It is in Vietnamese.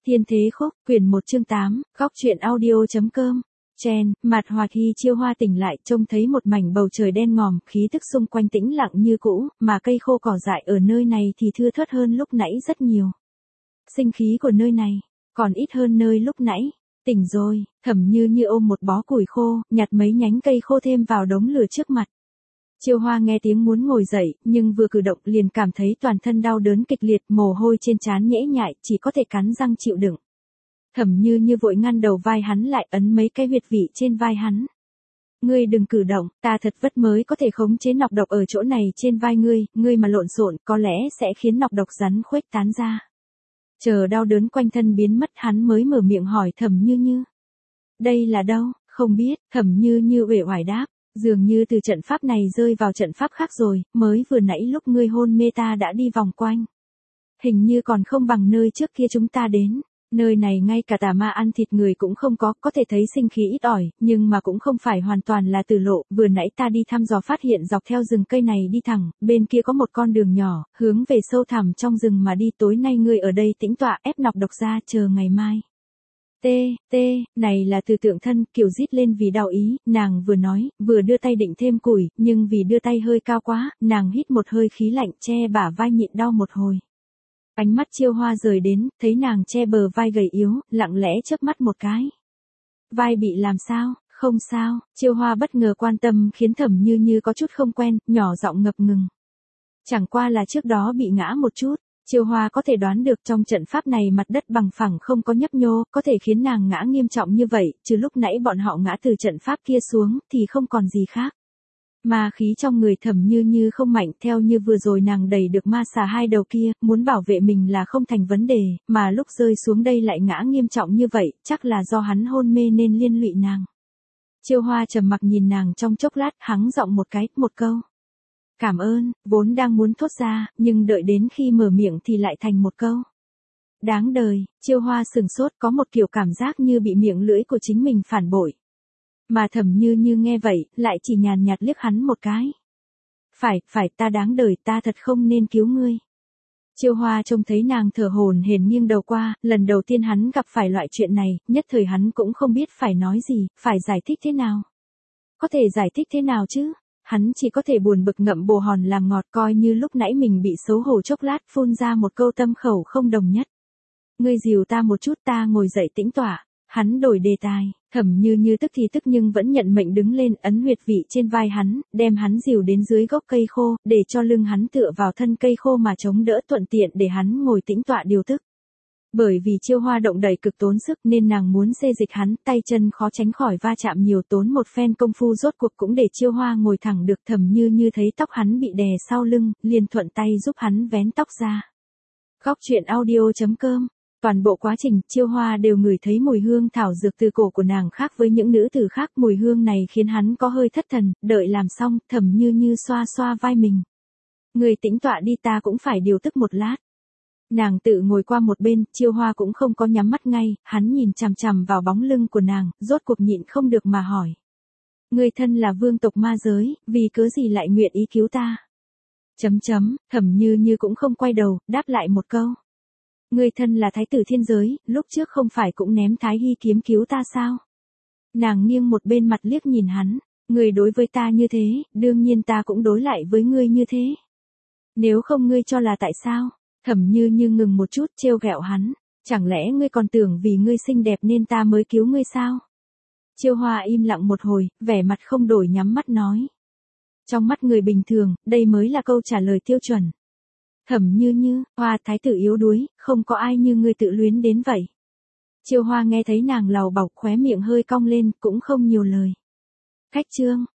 Thiên Thế Khúc, quyển 1 chương 8, góc truyện audio.com. Chen, mặt Hoạt Hy Chiêu Hoa tỉnh lại trông thấy một mảnh bầu trời đen ngòm, khí tức xung quanh tĩnh lặng như cũ, mà cây khô cỏ dại ở nơi này thì thưa thớt hơn lúc nãy rất nhiều. Sinh khí của nơi này, còn ít hơn nơi lúc nãy. Tỉnh rồi, Thẩm Như Như ôm một bó củi khô, nhặt mấy nhánh cây khô thêm vào đống lửa trước mặt. Chiêu Hoa nghe tiếng muốn ngồi dậy, nhưng vừa cử động liền cảm thấy toàn thân đau đớn kịch liệt, mồ hôi trên trán nhễ nhại, chỉ có thể cắn răng chịu đựng. Thẩm Như Như vội ngăn đầu vai hắn lại, ấn mấy cái huyệt vị trên vai hắn. Ngươi đừng cử động, ta thật vất mới có thể khống chế nọc độc ở chỗ này trên vai ngươi mà lộn xộn có lẽ sẽ khiến nọc độc rắn khuếch tán ra. Chờ đau đớn quanh thân biến mất hắn mới mở miệng hỏi Thẩm Như Như. Đây là đâu, không biết, Thẩm Như Như uể oải đáp. Dường như từ trận pháp này rơi vào trận pháp khác rồi, mới vừa nãy lúc ngươi hôn mê ta đã đi vòng quanh. Hình như còn không bằng nơi trước kia chúng ta đến. Nơi này ngay cả tà ma ăn thịt người cũng không có thể thấy sinh khí ít ỏi, nhưng mà cũng không phải hoàn toàn là tử lộ. Vừa nãy ta đi thăm dò phát hiện dọc theo rừng cây này đi thẳng, bên kia có một con đường nhỏ, hướng về sâu thẳm trong rừng mà đi. Tối nay ngươi ở đây tĩnh tọa ép nọc độc ra, chờ ngày mai. Này là từ tượng thân, Kiều rít lên vì đau ý, nàng vừa nói, vừa đưa tay định thêm củi, nhưng vì đưa tay hơi cao quá, nàng hít một hơi khí lạnh che bả vai nhịn đau một hồi. Ánh mắt Chiêu Hoa rời đến, thấy nàng che bờ vai gầy yếu, lặng lẽ chớp mắt một cái. Vai bị làm sao? Không sao, Chiêu Hoa bất ngờ quan tâm khiến Thẩm Như Như có chút không quen, nhỏ giọng ngập ngừng. Chẳng qua là trước đó bị ngã một chút. Chiêu Hoa có thể đoán được trong trận pháp này mặt đất bằng phẳng không có nhấp nhô, có thể khiến nàng ngã nghiêm trọng như vậy, trừ lúc nãy bọn họ ngã từ trận pháp kia xuống, thì không còn gì khác. Ma khí trong người Thẩm Như Như không mạnh, theo như vừa rồi nàng đẩy được ma xà hai đầu kia, muốn bảo vệ mình là không thành vấn đề, mà lúc rơi xuống đây lại ngã nghiêm trọng như vậy, chắc là do hắn hôn mê nên liên lụy nàng. Chiêu Hoa trầm mặc nhìn nàng trong chốc lát, hắng giọng một câu. Cảm ơn, vốn đang muốn thốt ra, nhưng đợi đến khi mở miệng thì lại thành một câu. Đáng đời, Chiêu Hoa sừng sốt, có một kiểu cảm giác như bị miệng lưỡi của chính mình phản bội. Mà Thẩm Như Như nghe vậy, lại chỉ nhàn nhạt liếc hắn một cái. Phải, ta đáng đời, ta thật không nên cứu ngươi. Chiêu Hoa trông thấy nàng thở hổn hển nghiêng đầu qua, lần đầu tiên hắn gặp phải loại chuyện này, nhất thời hắn cũng không biết phải nói gì, phải giải thích thế nào. Có thể giải thích thế nào chứ? Hắn chỉ có thể buồn bực ngậm bồ hòn làm ngọt, coi như lúc nãy mình bị xấu hổ chốc lát, phun ra một câu tâm khẩu không đồng nhất. Ngươi dìu ta một chút, ta ngồi dậy tĩnh tọa. Hắn đổi đề tài, Thẩm Như Như tức thì tức nhưng vẫn nhận mệnh đứng lên, ấn huyệt vị trên vai hắn, đem hắn dìu đến dưới gốc cây khô, để cho lưng hắn tựa vào thân cây khô mà chống đỡ, thuận tiện để hắn ngồi tĩnh tọa điều tức. Bởi vì Chiêu Hoa động đẩy cực tốn sức nên nàng muốn xê dịch hắn, tay chân khó tránh khỏi va chạm nhiều, tốn một phen công phu rốt cuộc cũng để Chiêu Hoa ngồi thẳng được. Thẩm Như Như thấy tóc hắn bị đè sau lưng, liền thuận tay giúp hắn vén tóc ra. Góc truyện audio.com. Toàn bộ quá trình, Chiêu Hoa đều ngửi thấy mùi hương thảo dược từ cổ của nàng khác với những nữ tử khác, mùi hương này khiến hắn có hơi thất thần. Đợi làm xong, Thẩm Như Như xoa xoa vai mình. Người tĩnh tọa đi, ta cũng phải điều tức một lát. Nàng tự ngồi qua một bên, Chiêu Hoa cũng không có nhắm mắt ngay, hắn nhìn chằm chằm vào bóng lưng của nàng, rốt cuộc nhịn không được mà hỏi. Người thân là vương tộc ma giới, vì cớ gì lại nguyện ý cứu ta? Thẩm Như Như cũng không quay đầu, đáp lại một câu. Người thân là thái tử thiên giới, lúc trước không phải cũng ném Thái Hy kiếm cứu ta sao? Nàng nghiêng một bên mặt liếc nhìn hắn, người đối với ta như thế, đương nhiên ta cũng đối lại với ngươi như thế. Nếu không ngươi cho là tại sao? Thẩm Như Như ngừng một chút, trêu ghẹo hắn, chẳng lẽ ngươi còn tưởng vì ngươi xinh đẹp nên ta mới cứu ngươi sao? Chiêu Hoa im lặng một hồi, vẻ mặt không đổi nhắm mắt nói. Trong mắt người bình thường, đây mới là câu trả lời tiêu chuẩn. Thẩm Như Như, Hoa thái tử yếu đuối, không có ai như ngươi tự luyến đến vậy. Chiêu Hoa nghe thấy nàng lầu bọc, khóe miệng hơi cong lên, cũng không nhiều lời. Khách trương,